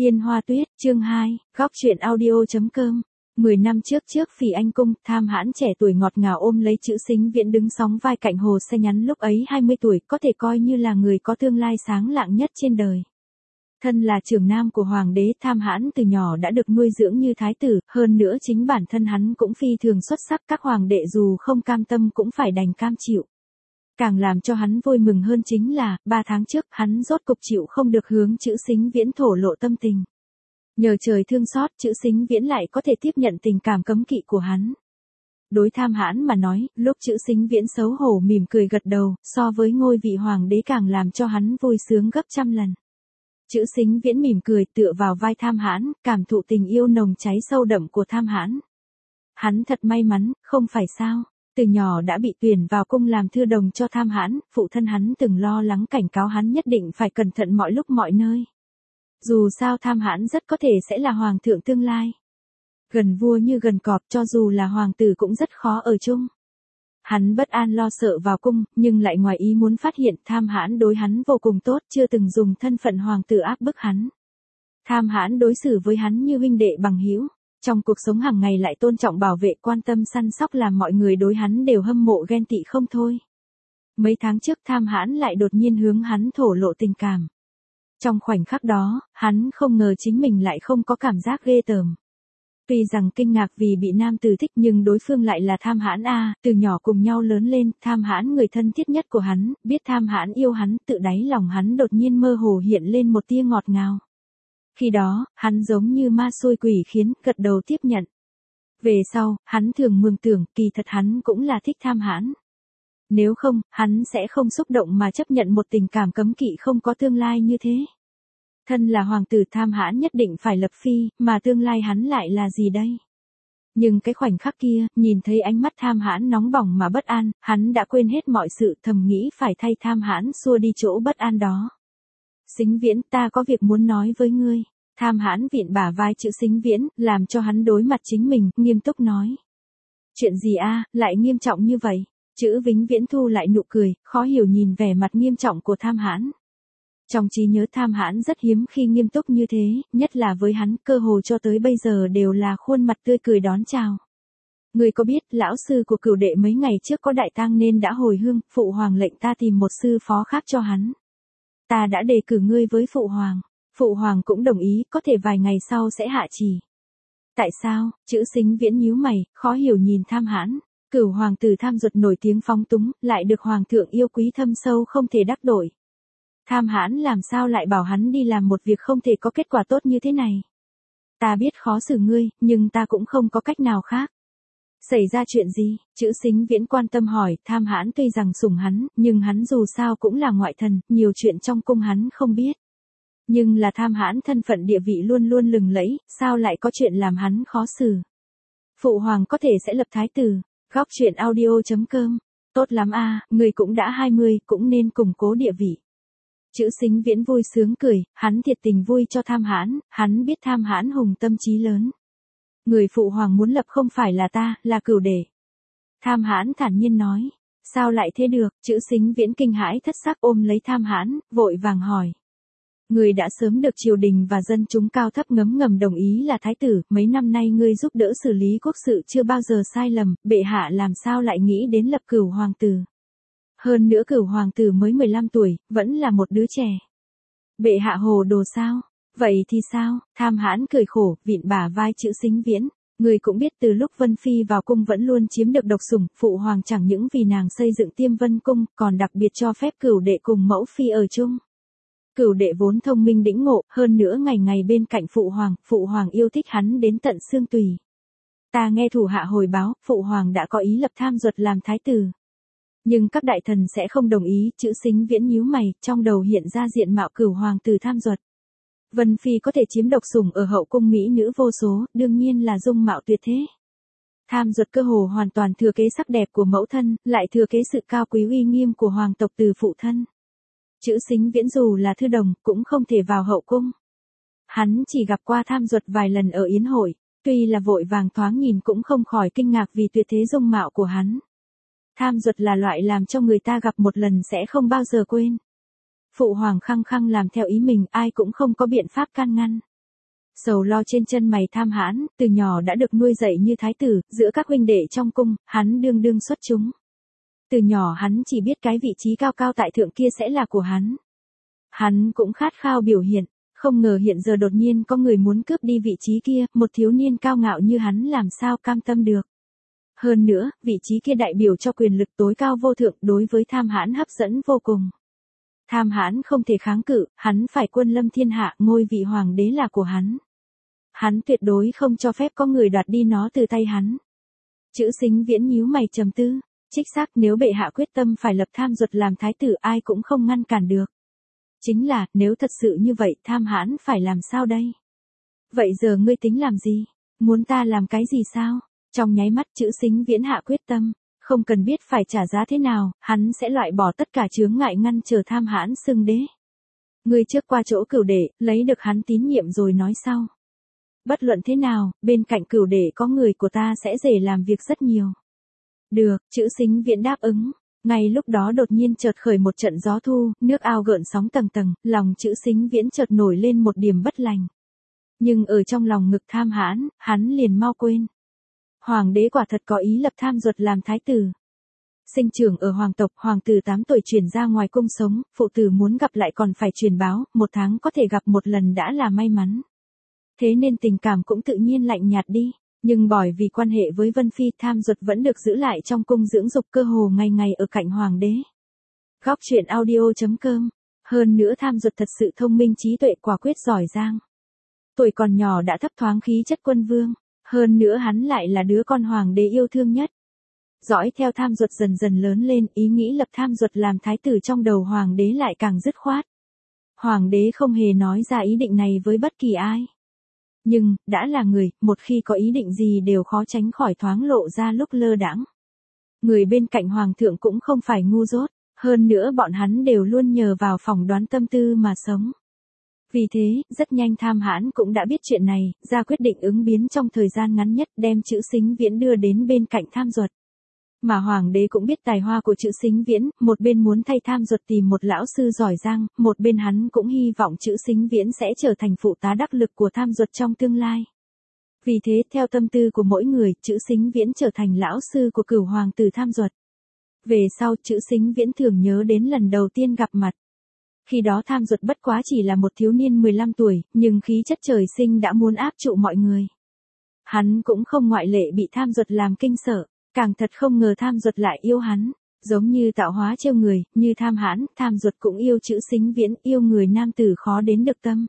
Tiên Hoa Tuyết, chương 2, góc truyện audio.com. 10 năm trước Phỉ Anh Cung, Tham Hãn trẻ tuổi ngọt ngào ôm lấy chữ Sính Viễn đứng sóng vai cạnh Hồ Xe Nhắn, lúc ấy 20 tuổi, có thể coi như là người có tương lai sáng lạng nhất trên đời. Thân là trưởng nam của hoàng đế, Tham Hãn từ nhỏ đã được nuôi dưỡng như thái tử, hơn nữa chính bản thân hắn cũng phi thường xuất sắc, các hoàng đệ dù không cam tâm cũng phải đành cam chịu. Càng làm cho hắn vui mừng hơn chính là, 3 tháng trước, hắn rốt cục chịu không được hướng chữ Sính Viễn thổ lộ tâm tình. Nhờ trời thương xót, chữ Sính Viễn lại có thể tiếp nhận tình cảm cấm kỵ của hắn. Đối Tham Hãn mà nói, lúc chữ Sính Viễn xấu hổ mỉm cười gật đầu, so với ngôi vị hoàng đế càng làm cho hắn vui sướng gấp trăm lần. Chữ Sính Viễn mỉm cười tựa vào vai Tham Hãn, cảm thụ tình yêu nồng cháy sâu đậm của Tham Hãn. Hắn thật may mắn, không phải sao? Từ nhỏ đã bị tuyển vào cung làm thư đồng cho Tham Hãn, phụ thân hắn từng lo lắng cảnh cáo hắn nhất định phải cẩn thận mọi lúc mọi nơi. Dù sao Tham Hãn rất có thể sẽ là hoàng thượng tương lai. Gần vua như gần cọp, cho dù là hoàng tử cũng rất khó ở chung. Hắn bất an lo sợ vào cung, nhưng lại ngoài ý muốn phát hiện Tham Hãn đối hắn vô cùng tốt, chưa từng dùng thân phận hoàng tử áp bức hắn. Tham Hãn đối xử với hắn như huynh đệ bằng hữu. Trong cuộc sống hàng ngày lại tôn trọng bảo vệ, quan tâm săn sóc, làm mọi người đối hắn đều hâm mộ ghen tị không thôi. Mấy tháng trước Tham Hãn lại đột nhiên hướng hắn thổ lộ tình cảm. Trong khoảnh khắc đó, hắn không ngờ chính mình lại không có cảm giác ghê tởm. Tuy rằng kinh ngạc vì bị nam tử thích, nhưng đối phương lại là Tham Hãn a, từ nhỏ cùng nhau lớn lên, Tham Hãn người thân thiết nhất của hắn, biết Tham Hãn yêu hắn, tự đáy lòng hắn đột nhiên mơ hồ hiện lên một tia ngọt ngào. Khi đó, hắn giống như ma xui quỷ khiến, gật đầu tiếp nhận. Về sau, hắn thường mường tưởng, kỳ thật hắn cũng là thích Tham Hãn. Nếu không, hắn sẽ không xúc động mà chấp nhận một tình cảm cấm kỵ không có tương lai như thế. Thân là hoàng tử, Tham Hãn nhất định phải lập phi, mà tương lai hắn lại là gì đây? Nhưng cái khoảnh khắc kia, nhìn thấy ánh mắt Tham Hãn nóng bỏng mà bất an, hắn đã quên hết mọi sự, thầm nghĩ phải thay Tham Hãn xua đi chỗ bất an đó. Sính Viễn, ta có việc muốn nói với ngươi. Tham Hãn vịn bả vai chữ Sính Viễn, làm cho hắn đối mặt chính mình, nghiêm túc nói. Chuyện gì a, lại nghiêm trọng như vậy? Chữ Vĩnh Viễn thu lại nụ cười, khó hiểu nhìn vẻ mặt nghiêm trọng của Tham Hãn. Trong trí nhớ Tham Hãn rất hiếm khi nghiêm túc như thế, nhất là với hắn, cơ hồ cho tới bây giờ đều là khuôn mặt tươi cười đón chào. Ngươi có biết, lão sư của Cửu đệ mấy ngày trước có đại tang nên đã hồi hương, phụ hoàng lệnh ta tìm một sư phó khác cho hắn. Ta đã đề cử ngươi với phụ hoàng. Phụ hoàng cũng đồng ý, có thể vài ngày sau sẽ hạ chỉ. Tại sao? Chữ Sính Viễn nhíu mày, khó hiểu nhìn Tham Hãn. Cửu hoàng tử Tham Duật nổi tiếng phóng túng, lại được hoàng thượng yêu quý thâm sâu không thể đắc đổi. Tham Hãn làm sao lại bảo hắn đi làm một việc không thể có kết quả tốt như thế này? Ta biết khó xử ngươi, nhưng ta cũng không có cách nào khác. Xảy ra chuyện gì? Chữ Sính Viễn quan tâm hỏi. Tham Hãn tuy rằng sủng hắn, nhưng hắn dù sao cũng là ngoại thần, nhiều chuyện trong cung hắn không biết. Nhưng là Tham Hãn thân phận địa vị luôn luôn lừng lẫy, sao lại có chuyện làm hắn khó xử? Phụ hoàng có thể sẽ lập thái tử. Góc truyện audio.com. Tốt lắm a, người cũng đã 20, cũng nên củng cố địa vị. Chữ Sính Viễn vui sướng cười, hắn thiệt tình vui cho Tham Hãn, hắn biết Tham Hãn hùng tâm trí lớn. Người phụ hoàng muốn lập không phải là ta, là Cửu đệ. Tham Hãn thản nhiên nói. Sao lại thế được? Chữ Sính Viễn kinh hãi thất sắc ôm lấy Tham Hãn, vội vàng hỏi. Ngươi đã sớm được triều đình và dân chúng cao thấp ngấm ngầm đồng ý là thái tử, mấy năm nay ngươi giúp đỡ xử lý quốc sự chưa bao giờ sai lầm, bệ hạ làm sao lại nghĩ đến lập Cửu hoàng tử. Hơn nữa Cửu hoàng tử mới 15 tuổi, vẫn là một đứa trẻ. Bệ hạ hồ đồ sao? Vậy thì sao? Tham Hãn cười khổ, vịn bả vai chữ Sính Viễn. Người cũng biết từ lúc Vân Phi vào cung vẫn luôn chiếm được độc sủng, phụ hoàng chẳng những vì nàng xây dựng Tiêm Vân cung, còn đặc biệt cho phép Cửu đệ cùng mẫu phi ở chung. Cửu đệ vốn thông minh đĩnh ngộ, hơn nữa ngày ngày bên cạnh phụ hoàng yêu thích hắn đến tận xương tùy. Ta nghe thủ hạ hồi báo, phụ hoàng đã có ý lập Tham Duật làm thái tử. Nhưng các đại thần sẽ không đồng ý, chữ Sính Viễn nhíu mày, trong đầu hiện ra diện mạo Cửu hoàng tử Tham Duật. Vân Phi có thể chiếm độc sủng ở hậu cung mỹ nữ vô số, đương nhiên là dung mạo tuyệt thế. Tham Duật cơ hồ hoàn toàn thừa kế sắc đẹp của mẫu thân, lại thừa kế sự cao quý uy nghiêm của hoàng tộc từ phụ thân. Chữ Sính Viễn dù là thư đồng, cũng không thể vào hậu cung. Hắn chỉ gặp qua Tham Duật vài lần ở yến hội, tuy là vội vàng thoáng nhìn cũng không khỏi kinh ngạc vì tuyệt thế dung mạo của hắn. Tham Duật là loại làm cho người ta gặp một lần sẽ không bao giờ quên. Phụ hoàng khăng khăng làm theo ý mình, ai cũng không có biện pháp can ngăn. Sầu lo trên chân mày Tham Hãn, từ nhỏ đã được nuôi dạy như thái tử, giữa các huynh đệ trong cung, hắn đương đương xuất chúng. Từ nhỏ hắn chỉ biết cái vị trí cao cao tại thượng kia sẽ là của hắn. Hắn cũng khát khao biểu hiện, không ngờ hiện giờ đột nhiên có người muốn cướp đi vị trí kia, một thiếu niên cao ngạo như hắn làm sao cam tâm được. Hơn nữa, vị trí kia đại biểu cho quyền lực tối cao vô thượng, đối với Tham Hãn hấp dẫn vô cùng. Tham Hãn không thể kháng cự, hắn phải quân lâm thiên hạ, ngôi vị hoàng đế là của hắn. Hắn tuyệt đối không cho phép có người đoạt đi nó từ tay hắn. Chữ Sính Viễn nhíu mày trầm tư, trích xác nếu bệ hạ quyết tâm phải lập Tham Duật làm thái tử ai cũng không ngăn cản được. Chính là, nếu thật sự như vậy Tham Hãn phải làm sao đây? Vậy giờ ngươi tính làm gì? Muốn ta làm cái gì sao? Trong nháy mắt chữ Sính Viễn hạ quyết tâm, không cần biết phải trả giá thế nào, hắn sẽ loại bỏ tất cả chướng ngại ngăn trở Tham Hãn xưng đế. Ngươi trước qua chỗ Cửu Đệ, lấy được hắn tín nhiệm rồi nói sau. Bất luận thế nào, bên cạnh Cửu Đệ có người của ta sẽ dễ làm việc rất nhiều. Được, chữ Sính Viễn đáp ứng. Ngay lúc đó đột nhiên chợt khởi một trận gió thu, nước ao gợn sóng tầng tầng, lòng chữ Sính Viễn chợt nổi lên một điểm bất lành. Nhưng ở trong lòng ngực Tham Hãn, hắn liền mau quên. Hoàng đế quả thật có ý lập Tham Duật làm thái tử. Sinh trưởng ở hoàng tộc, hoàng tử 8 tuổi chuyển ra ngoài cung sống, phụ tử muốn gặp lại còn phải truyền báo, 1 tháng có thể gặp một lần đã là may mắn. Thế nên tình cảm cũng tự nhiên lạnh nhạt đi. Nhưng bởi vì quan hệ với Vân Phi, Tham Duật vẫn được giữ lại trong cung dưỡng dục, cơ hồ ngày ngày ở cạnh hoàng đế. Góc truyện audio.com. Hơn nữa Tham Duật thật sự thông minh trí tuệ, quả quyết giỏi giang. Tuổi còn nhỏ đã thấp thoáng khí chất quân vương. Hơn nữa hắn lại là đứa con hoàng đế yêu thương nhất. Dõi theo Tham Duật dần dần lớn lên, ý nghĩ lập Tham Duật làm thái tử trong đầu hoàng đế lại càng dứt khoát. Hoàng đế không hề nói ra ý định này với bất kỳ ai. Nhưng, đã là người, một khi có ý định gì đều khó tránh khỏi thoáng lộ ra lúc lơ đãng. Người bên cạnh hoàng thượng cũng không phải ngu dốt, hơn nữa bọn hắn đều luôn nhờ vào phỏng đoán tâm tư mà sống. Vì thế, rất nhanh Tham Hãn cũng đã biết chuyện này, ra quyết định ứng biến trong thời gian ngắn nhất, đem chữ Sính Viễn đưa đến bên cạnh Tham Duật. Mà hoàng đế cũng biết tài hoa của chữ Sính Viễn, một bên muốn thay Tham Duật tìm một lão sư giỏi giang, một bên hắn cũng hy vọng chữ Sính Viễn sẽ trở thành phụ tá đắc lực của Tham Duật trong tương lai. Vì thế, theo tâm tư của mỗi người, chữ Sính Viễn trở thành lão sư của cửu hoàng tử Tham Duật. Về sau, chữ Sính Viễn thường nhớ đến lần đầu tiên gặp mặt. Khi đó Tham Duật bất quá chỉ là một thiếu niên 15 tuổi, nhưng khí chất trời sinh đã muốn áp trụ mọi người. Hắn cũng không ngoại lệ bị Tham Duật làm kinh sợ. Càng thật không ngờ Tham Duật lại yêu hắn, giống như tạo hóa trêu người, như Tham Hãn, Tham Duật cũng yêu chữ Sính Viễn, yêu người nam tử khó đến được tâm.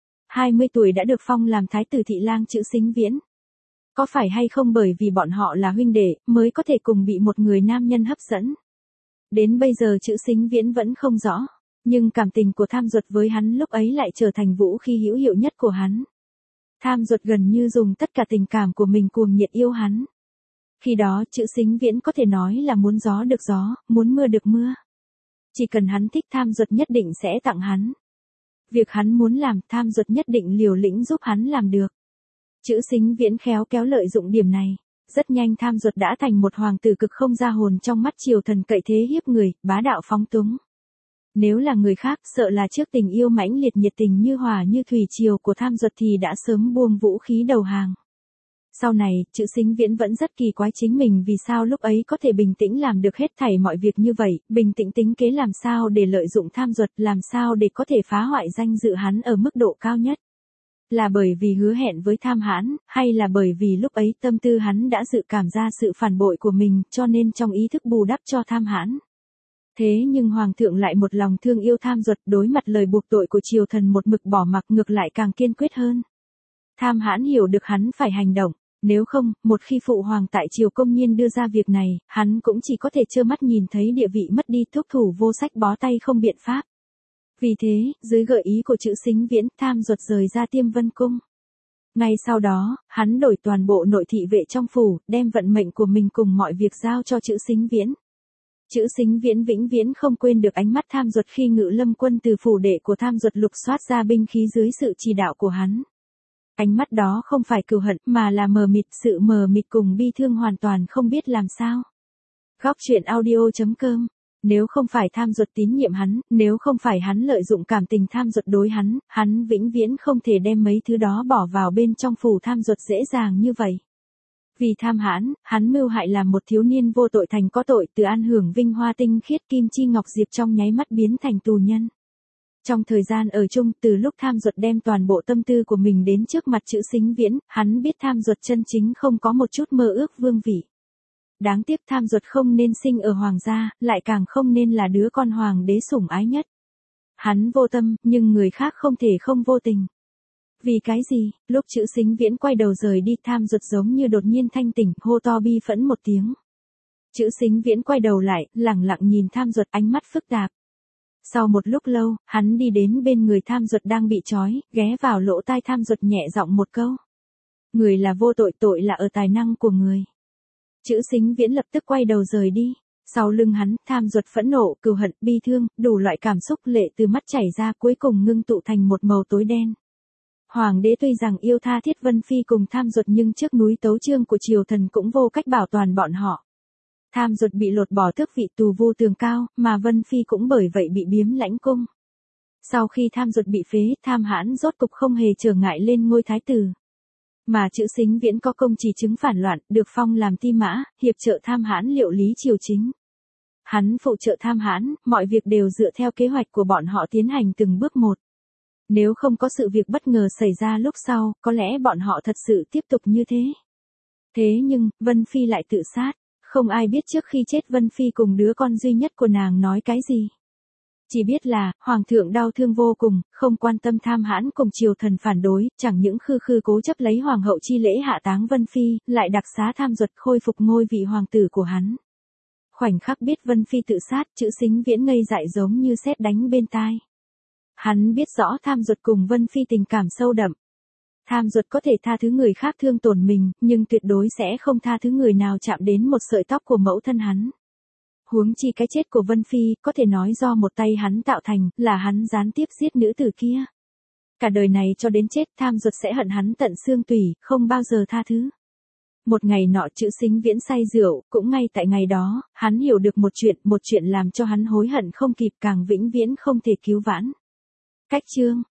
20 tuổi đã được phong làm thái tử thị lang chữ Sính Viễn. Có phải hay không bởi vì bọn họ là huynh đệ, mới có thể cùng bị một người nam nhân hấp dẫn. Đến bây giờ chữ Sính Viễn vẫn không rõ, nhưng cảm tình của Tham Duật với hắn lúc ấy lại trở thành vũ khí hữu hiệu nhất của hắn. Tham Duật gần như dùng tất cả tình cảm của mình cuồng nhiệt yêu hắn. Khi đó chữ Sính Viễn có thể nói là muốn gió được gió, muốn mưa được mưa. Chỉ cần hắn thích Tham Duật nhất định sẽ tặng hắn. Việc hắn muốn làm Tham Duật nhất định liều lĩnh giúp hắn làm được. Chữ Sính Viễn khéo kéo lợi dụng điểm này. Rất nhanh Tham Duật đã thành một hoàng tử cực không ra hồn trong mắt triều thần, cậy thế hiếp người, bá đạo phóng túng. Nếu là người khác sợ là trước tình yêu mãnh liệt nhiệt tình như hỏa như thủy triều của Tham Duật thì đã sớm buông vũ khí đầu hàng. Sau này, chữ Sính Viễn vẫn rất kỳ quái chính mình vì sao lúc ấy có thể bình tĩnh làm được hết thảy mọi việc như vậy, bình tĩnh tính kế làm sao để lợi dụng Tham Duật, làm sao để có thể phá hoại danh dự hắn ở mức độ cao nhất. Là bởi vì hứa hẹn với Tham Hãn, hay là bởi vì lúc ấy tâm tư hắn đã dự cảm ra sự phản bội của mình, cho nên trong ý thức bù đắp cho Tham Hãn. Thế nhưng hoàng thượng lại một lòng thương yêu Tham Duật, đối mặt lời buộc tội của triều thần một mực bỏ mặc, ngược lại càng kiên quyết hơn. Tham Hãn hiểu được hắn phải hành động. Nếu không, một khi phụ hoàng tại triều công nhiên đưa ra việc này, hắn cũng chỉ có thể trơ mắt nhìn thấy địa vị mất đi, thúc thủ vô sách, bó tay không biện pháp. Vì thế, dưới gợi ý của chữ Sính Viễn, Tham Duật rời ra Tiêm Vân Cung. Ngay sau đó, hắn đổi toàn bộ nội thị vệ trong phủ, đem vận mệnh của mình cùng mọi việc giao cho chữ Sính Viễn. Chữ Sính Viễn vĩnh viễn không quên được ánh mắt Tham Duật khi Ngự Lâm quân từ phủ đệ của Tham Duật lục soát ra binh khí dưới sự chỉ đạo của hắn. Ánh mắt đó không phải cừu hận, mà là mờ mịt, sự mờ mịt cùng bi thương hoàn toàn không biết làm sao. Góc truyện audio.com Nếu không phải Tham Duật tín nhiệm hắn, nếu không phải hắn lợi dụng cảm tình Tham Duật đối hắn vĩnh viễn không thể đem mấy thứ đó bỏ vào bên trong phủ Tham Duật dễ dàng như vậy. Vì tham hắn mưu hại làm một thiếu niên vô tội thành có tội, từ an hưởng vinh hoa tinh khiết kim chi ngọc diệp trong nháy mắt biến thành tù nhân. Trong thời gian ở chung, từ lúc Tham Duật đem toàn bộ tâm tư của mình đến trước mặt Trữ Sính Viễn, hắn biết Tham Duật chân chính không có một chút mơ ước vương vị. Đáng tiếc Tham Duật không nên sinh ở hoàng gia, lại càng không nên là đứa con hoàng đế sủng ái nhất. Hắn vô tâm, nhưng người khác không thể không vô tình. Vì cái gì, lúc Trữ Sính Viễn quay đầu rời đi, Tham Duật giống như đột nhiên thanh tỉnh, hô to bi phẫn một tiếng. Trữ Sính Viễn quay đầu lại, lẳng lặng nhìn Tham Duật, ánh mắt phức tạp. Sau một lúc lâu, hắn đi đến bên người Tham Duật đang bị trói, ghé vào lỗ tai Tham Duật nhẹ giọng một câu. Người là vô tội, tội là ở tài năng của người. Trữ Sính Viễn lập tức quay đầu rời đi. Sau lưng hắn, Tham Duật phẫn nộ, cừu hận, bi thương, đủ loại cảm xúc lệ từ mắt chảy ra, cuối cùng ngưng tụ thành một màu tối đen. Hoàng đế tuy rằng yêu tha thiết Vân Phi cùng Tham Duật, nhưng trước núi tấu chương của triều thần cũng vô cách bảo toàn bọn họ. Tham Duật bị lột bỏ tước vị, tù vô tường cao, mà Vân Phi cũng bởi vậy bị biếm lãnh cung. Sau khi Tham Duật bị phế, Tham Hãn rốt cục không hề trở ngại lên ngôi thái tử. Mà Trữ Sính Viễn có công chỉ chứng phản loạn, được phong làm ti mã, hiệp trợ Tham Hãn liệu lý triều chính. Hắn phụ trợ Tham Hãn, mọi việc đều dựa theo kế hoạch của bọn họ tiến hành từng bước một. Nếu không có sự việc bất ngờ xảy ra lúc sau, có lẽ bọn họ thật sự tiếp tục như thế. Thế nhưng, Vân Phi lại tự sát. Không ai biết trước khi chết Vân Phi cùng đứa con duy nhất của nàng nói cái gì. Chỉ biết là, Hoàng thượng đau thương vô cùng, không quan tâm Tham Hãn cùng triều thần phản đối, chẳng những khư cố chấp lấy Hoàng hậu chi lễ hạ táng Vân Phi, lại đặc xá Tham Duật khôi phục ngôi vị hoàng tử của hắn. Khoảnh khắc biết Vân Phi tự sát, Trữ Sính Viễn ngây dại giống như sét đánh bên tai. Hắn biết rõ Tham Duật cùng Vân Phi tình cảm sâu đậm. Tham Duật có thể tha thứ người khác thương tổn mình, nhưng tuyệt đối sẽ không tha thứ người nào chạm đến một sợi tóc của mẫu thân hắn. Huống chi cái chết của Vân Phi, có thể nói do một tay hắn tạo thành, là hắn gián tiếp giết nữ tử kia. Cả đời này cho đến chết, Tham Duật sẽ hận hắn tận xương tủy, không bao giờ tha thứ. Một ngày nọ Trữ Sính Viễn say rượu, cũng ngay tại ngày đó, hắn hiểu được một chuyện làm cho hắn hối hận không kịp, càng vĩnh viễn không thể cứu vãn. Cách chương